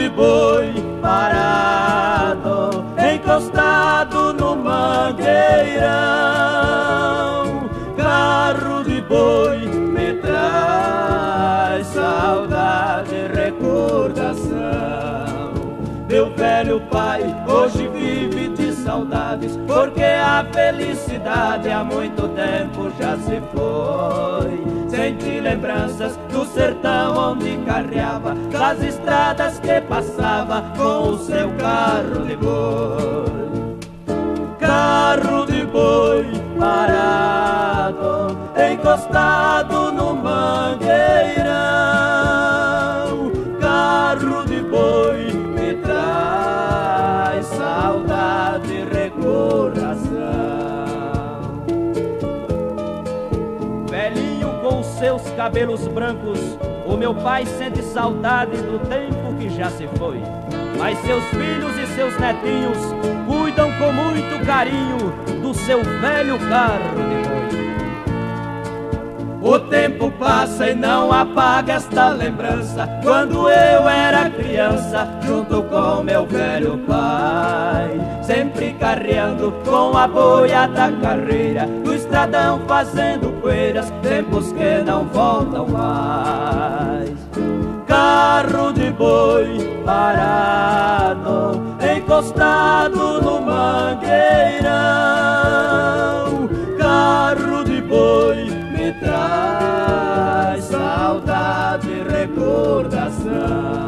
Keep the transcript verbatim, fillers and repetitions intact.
boi parado, encostado no mangueirão. Carro de boi me traz saudade e recordação. Meu velho pai hoje vive de saudades, porque a felicidade há muito tempo já se foi. Sente lembranças do sertão onde carreava, das estradas que passava com o seu carro de boi. Carro de boi parado, encostado no mangueirão. Carro de boi me traz saudade e recordação. Velhinho com seus cabelos brancos, o meu pai sente saudade do tempo que já se foi. Mas seus filhos e seus netinhos cuidam com muito carinho do seu velho carro de boi. O tempo passa e não apaga esta lembrança, quando eu era criança, junto com meu velho pai, sempre carreando com a boia da carreira, no estradão fazendo poeiras, tempos que não voltam mais. Carro de boi parado, encostado no mangueirão. Carro de boi me traz saudade e recordação.